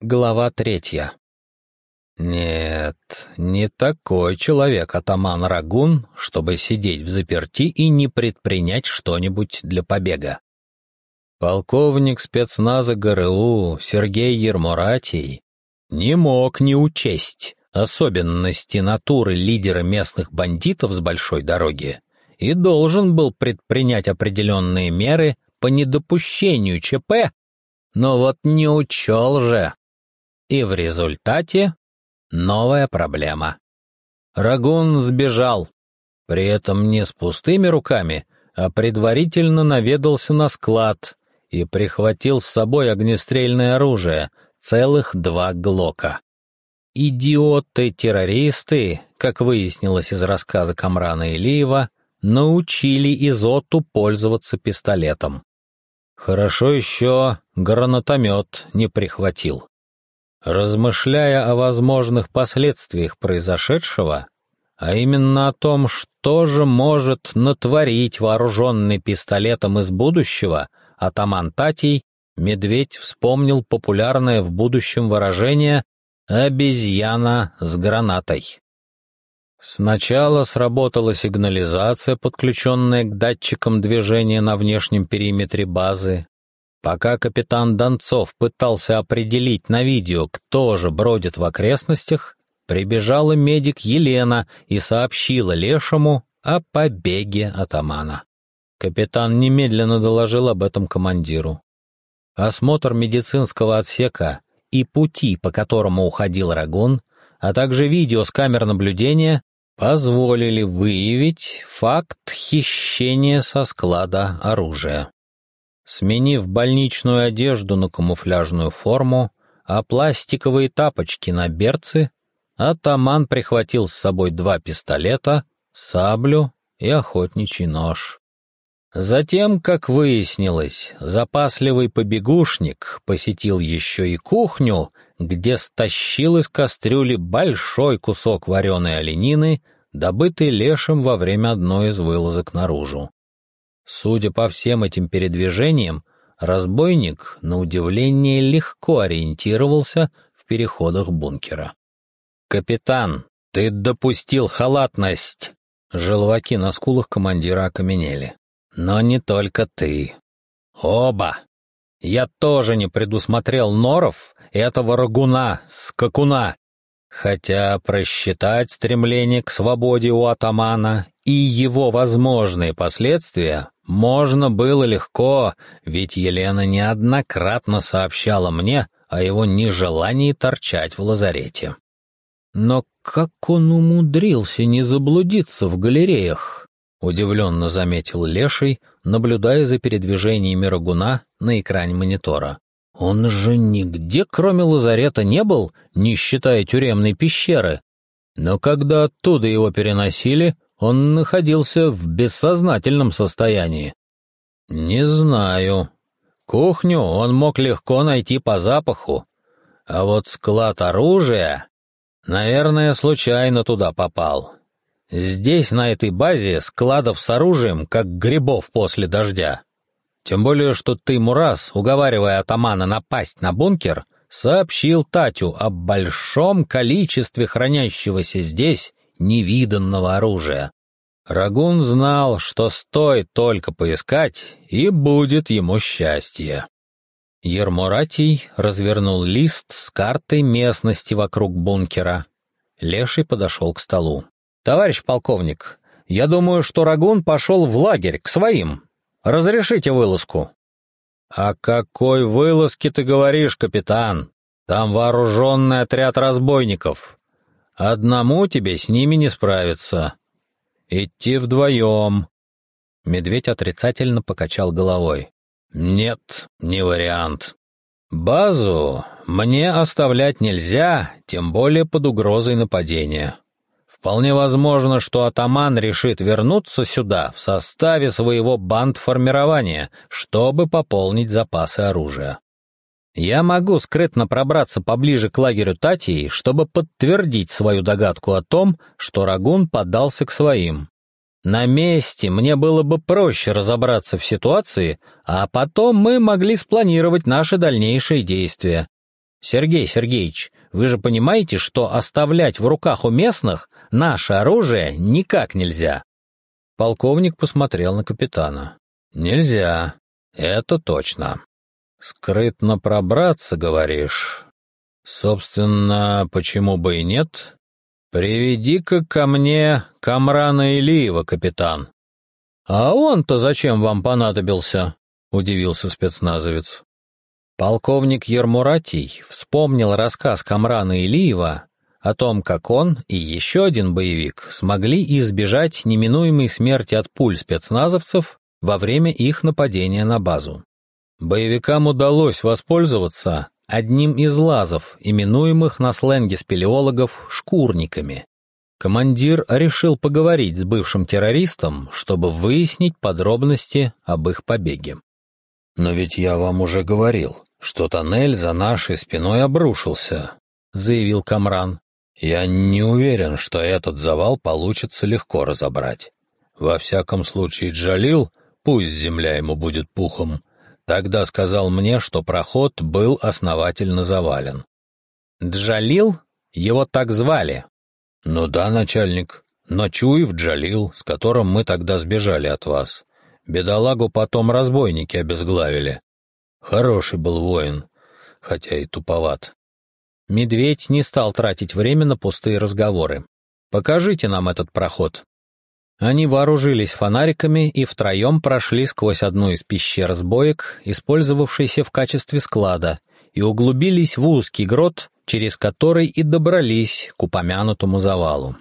Глава 3. Нет, не такой человек атаман Рагун, чтобы сидеть взаперти и не предпринять что-нибудь для побега. Полковник спецназа ГРУ Сергей Ермуратий не мог не учесть особенности натуры лидера местных бандитов с большой дороги и должен был предпринять определенные меры по недопущению ЧП, но вот не учел же. И в результате новая проблема. Рагун сбежал, при этом не с пустыми руками, а предварительно наведался на склад и прихватил с собой огнестрельное оружие, целых 2 глока. Идиоты-террористы, как выяснилось из рассказа Камрана Илиева, научили Изоту пользоваться пистолетом. Хорошо еще гранатомет не прихватил. Размышляя о возможных последствиях произошедшего, а именно о том, что же может натворить вооруженный пистолетом из будущего, атаман Татий, Медведь вспомнил популярное в будущем выражение «обезьяна с гранатой». Сначала сработала сигнализация, подключенная к датчикам движения на внешнем периметре базы. Пока капитан Донцов пытался определить на видео, кто же бродит в окрестностях, прибежала медик Елена и сообщила Лешему о побеге атамана. Капитан немедленно доложил об этом командиру. Осмотр медицинского отсека и пути, по которому уходил Рагун, а также видео с камер наблюдения позволили выявить факт хищения со склада оружия. Сменив больничную одежду на камуфляжную форму, а пластиковые тапочки на берцы, атаман прихватил с собой 2 пистолета, саблю и охотничий нож. Затем, как выяснилось, запасливый побегушник посетил еще и кухню, где стащил из кастрюли большой кусок вареной оленины, добытый Лешем во время одной из вылазок наружу. Судя по всем этим передвижениям, разбойник, на удивление, легко ориентировался в переходах бункера. «Капитан, ты допустил халатность!» Желваки на скулах командира окаменели. «Но не только ты. Оба! Я тоже не предусмотрел норов этого Рагуна, скакуна. Хотя просчитать стремление к свободе у атамана и его возможные последствия можно было легко, ведь Елена неоднократно сообщала мне о его нежелании торчать в лазарете. Но как он умудрился не заблудиться в галереях? Удивленно заметил Леший, наблюдая за передвижениями Рагуна на экране монитора. Он же нигде, кроме лазарета, не был, не считая тюремной пещеры. Но когда оттуда его переносили, он находился в бессознательном состоянии. Не знаю. Кухню он мог легко найти по запаху, а вот склад оружия, наверное, случайно туда попал. Здесь, на этой базе, складов с оружием, как грибов после дождя. Тем более, что ты, Мурас, уговаривая атамана напасть на бункер, сообщил Татю о большом количестве хранящегося здесь невиданного оружия. Рагун знал, что стоит только поискать, и будет ему счастье. Ермуратий развернул лист с картой местности вокруг бункера. Леший подошел к столу. «Товарищ полковник, я думаю, что Рагун пошел в лагерь, к своим. Разрешите вылазку?» «О какой вылазке ты говоришь, капитан? Там вооруженный отряд разбойников. Одному тебе с ними не справиться. Идти вдвоем». Медведь отрицательно покачал головой. «Нет, не вариант. Базу мне оставлять нельзя, тем более под угрозой нападения. Вполне возможно, что атаман решит вернуться сюда в составе своего бандформирования, чтобы пополнить запасы оружия. Я могу скрытно пробраться поближе к лагерю Татии, чтобы подтвердить свою догадку о том, что Рагун подался к своим. На месте мне было бы проще разобраться в ситуации, а потом мы могли спланировать наши дальнейшие действия. Сергей Сергеевич, вы же понимаете, что оставлять в руках у местных наше оружие никак нельзя?» Полковник посмотрел на капитана. «Нельзя, это точно. Скрытно пробраться, говоришь? Собственно, почему бы и нет? Приведи-ка ко мне Камрана Илиева, капитан». «А он-то зачем вам понадобился?» — удивился спецназовец. Полковник Ермуратий вспомнил рассказ Камрана Илиева о том, как он и еще один боевик смогли избежать неминуемой смерти от пуль спецназовцев во время их нападения на базу. Боевикам удалось воспользоваться одним из лазов, именуемых на сленге спелеологов «шкурниками». Командир решил поговорить с бывшим террористом, чтобы выяснить подробности об их побеге. «Но ведь я вам уже говорил, что тоннель за нашей спиной обрушился», — заявил Камран. «Я не уверен, что этот завал получится легко разобрать. Во всяком случае, Джалил, пусть земля ему будет пухом, тогда сказал мне, что проход был основательно завален». «Джалил? Его так звали?» «Ну да, начальник. Ночуев Джалил, с которым мы тогда сбежали от вас. Бедолагу потом разбойники обезглавили. Хороший был воин, хотя и туповат». Медведь не стал тратить время на пустые разговоры. «Покажите нам этот проход». Они вооружились фонариками и втроем прошли сквозь одну из пещер сбоек, использовавшейся в качестве склада, и углубились в узкий грот, через который и добрались к упомянутому завалу.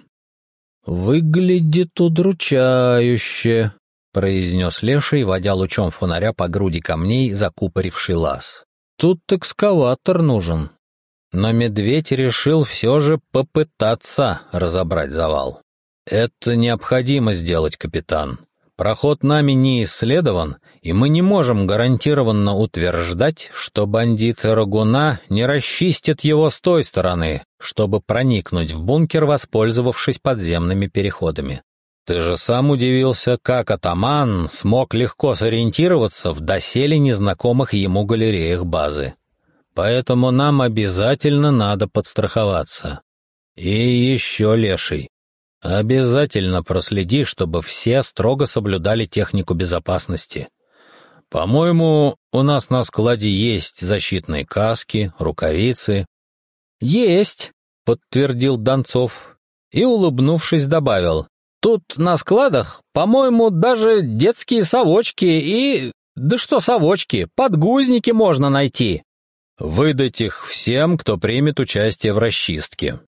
«Выглядит удручающе», — произнес Леший, водя лучом фонаря по груди камней, закупоривший лаз. «Тут экскаватор нужен». Но медведь решил все же попытаться разобрать завал. «Это необходимо сделать, капитан. Проход нами не исследован, и мы не можем гарантированно утверждать, что бандиты Рагуна не расчистят его с той стороны, чтобы проникнуть в бункер, воспользовавшись подземными переходами. Ты же сам удивился, как атаман смог легко сориентироваться в доселе незнакомых ему галереях базы. Поэтому нам обязательно надо подстраховаться. И еще, Леший, обязательно проследи, чтобы все строго соблюдали технику безопасности. По-моему, у нас на складе есть защитные каски, рукавицы». «Есть», — подтвердил Донцов и, улыбнувшись, добавил: «Тут на складах, по-моему, даже детские совочки и... Да что совочки, подгузники можно найти». «Выдать их всем, кто примет участие в расчистке».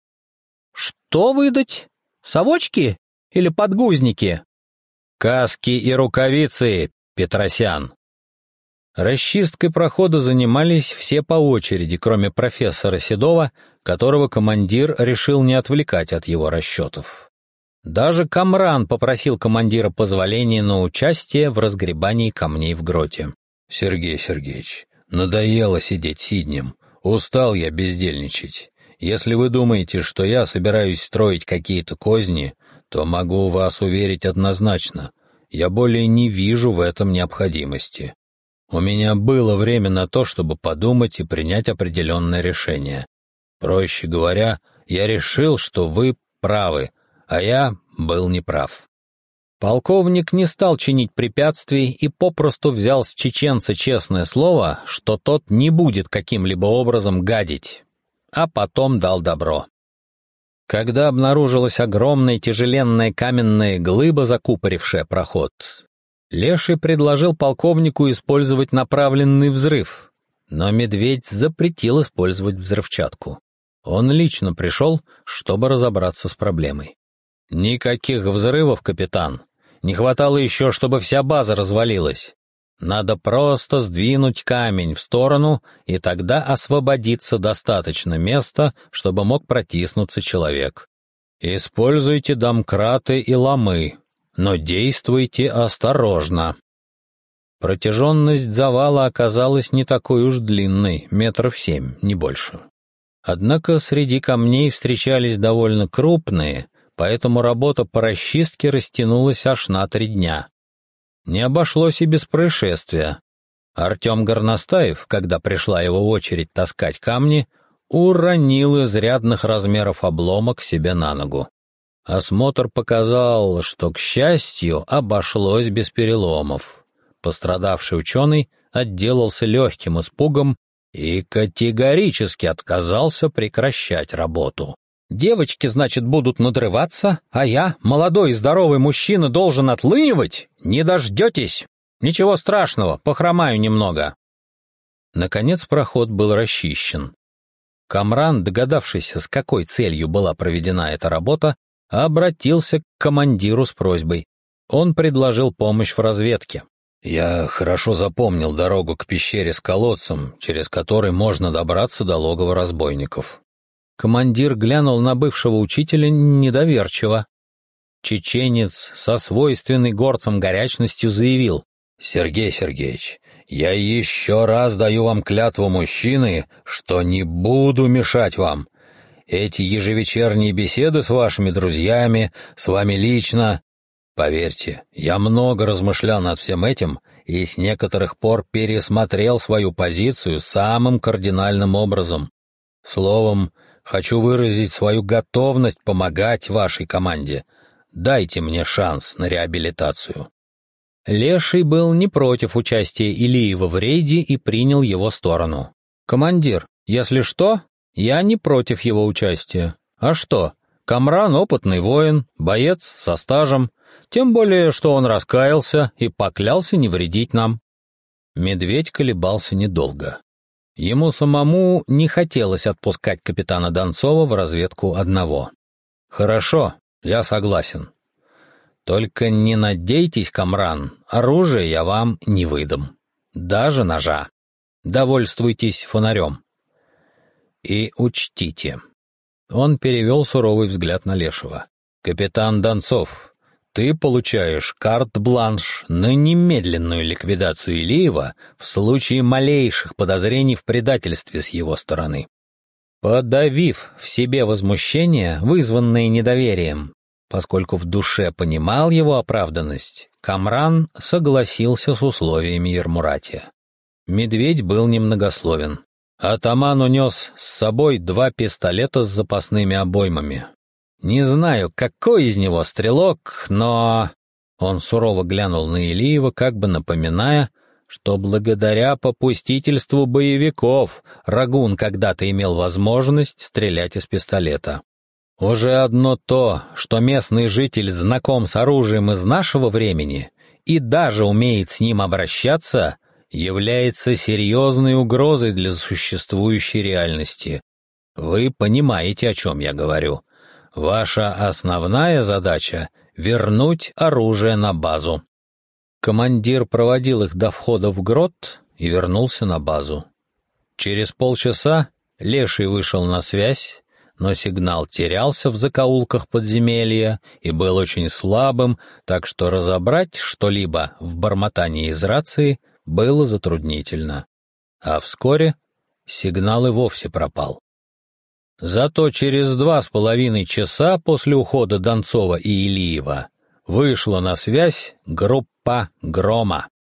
«Что выдать? Совочки или подгузники?» «Каски и рукавицы, Петросян». Расчисткой прохода занимались все по очереди, кроме профессора Седова, которого командир решил не отвлекать от его расчетов. Даже Камран попросил командира позволения на участие в разгребании камней в гроте. «Сергей Сергеевич, надоело сидеть сиднем. Устал я бездельничать. Если вы думаете, что я собираюсь строить какие-то козни, то могу вас уверить однозначно. Я более не вижу в этом необходимости. У меня было время на то, чтобы подумать и принять определенное решение. Проще говоря, я решил, что вы правы, а я был неправ». Полковник не стал чинить препятствий и попросту взял с чеченца честное слово, что тот не будет каким-либо образом гадить, а потом дал добро. Когда обнаружилась огромная тяжеленная каменная глыба, закупорившая проход, Леший предложил полковнику использовать направленный взрыв, но медведь запретил использовать взрывчатку. Он лично пришел, чтобы разобраться с проблемой. «Никаких взрывов, капитан. Не хватало еще, чтобы вся база развалилась. Надо просто сдвинуть камень в сторону, и тогда освободится достаточно места, чтобы мог протиснуться человек. Используйте домкраты и ломы, но действуйте осторожно». Протяженность завала оказалась не такой уж длинной, 7 метров, не больше. Однако среди камней встречались довольно крупные, поэтому работа по расчистке растянулась аж на 3 дня. Не обошлось и без происшествия. Артем Горностаев, когда пришла его очередь таскать камни, уронил изрядных размеров обломок себе на ногу. Осмотр показал, что, к счастью, обошлось без переломов. Пострадавший ученый отделался легким испугом и категорически отказался прекращать работу. «Девочки, значит, будут надрываться, а я, молодой и здоровый мужчина, должен отлынивать? Не дождетесь! Ничего страшного, похромаю немного». Наконец проход был расчищен. Камран, догадавшийся, с какой целью была проведена эта работа, обратился к командиру с просьбой. Он предложил помощь в разведке. «Я хорошо запомнил дорогу к пещере с колодцем, через который можно добраться до логова разбойников». Командир глянул на бывшего учителя недоверчиво. Чеченец со свойственной горцам горячностью заявил: «Сергей Сергеевич, я еще раз даю вам клятву мужчины, что не буду мешать вам. Эти ежевечерние беседы с вашими друзьями, с вами лично. Поверьте, я много размышлял над всем этим и с некоторых пор пересмотрел свою позицию самым кардинальным образом. Словом, хочу выразить свою готовность помогать вашей команде. Дайте мне шанс на реабилитацию». Леший был не против участия Илиева в рейде и принял его сторону. «Командир, если что, я не против его участия. А что, Камран — опытный воин, боец со стажем, тем более, что он раскаялся и поклялся не вредить нам». Медведь колебался недолго. Ему самому не хотелось отпускать капитана Донцова в разведку одного. «Хорошо, я согласен. Только не надейтесь, Камран, оружие я вам не выдам. Даже ножа. Довольствуйтесь фонарем. И учтите». Он перевел суровый взгляд на Лешего. «Капитан Донцов, ты получаешь карт-бланш на немедленную ликвидацию Илиева в случае малейших подозрений в предательстве с его стороны». Подавив в себе возмущение, вызванное недоверием, поскольку в душе понимал его оправданность, Камран согласился с условиями Ермуратия. Медведь был немногословен. Атаман унес с собой 2 пистолета с запасными обоймами. Не знаю, какой из него стрелок, но... Он сурово глянул на Илиева, как бы напоминая, что благодаря попустительству боевиков Рагун когда-то имел возможность стрелять из пистолета. Уже одно то, что местный житель знаком с оружием из нашего времени и даже умеет с ним обращаться, является серьезной угрозой для существующей реальности. Вы понимаете, о чем я говорю. Ваша основная задача — вернуть оружие на базу». Командир проводил их до входа в грот и вернулся на базу. Через полчаса Леший вышел на связь, но сигнал терялся в закоулках подземелья и был очень слабым, так что разобрать что-либо в бормотании из рации было затруднительно. А вскоре сигнал и вовсе пропал. Зато через 2,5 часа после ухода Донцова и Илиева вышла на связь группа «Грома».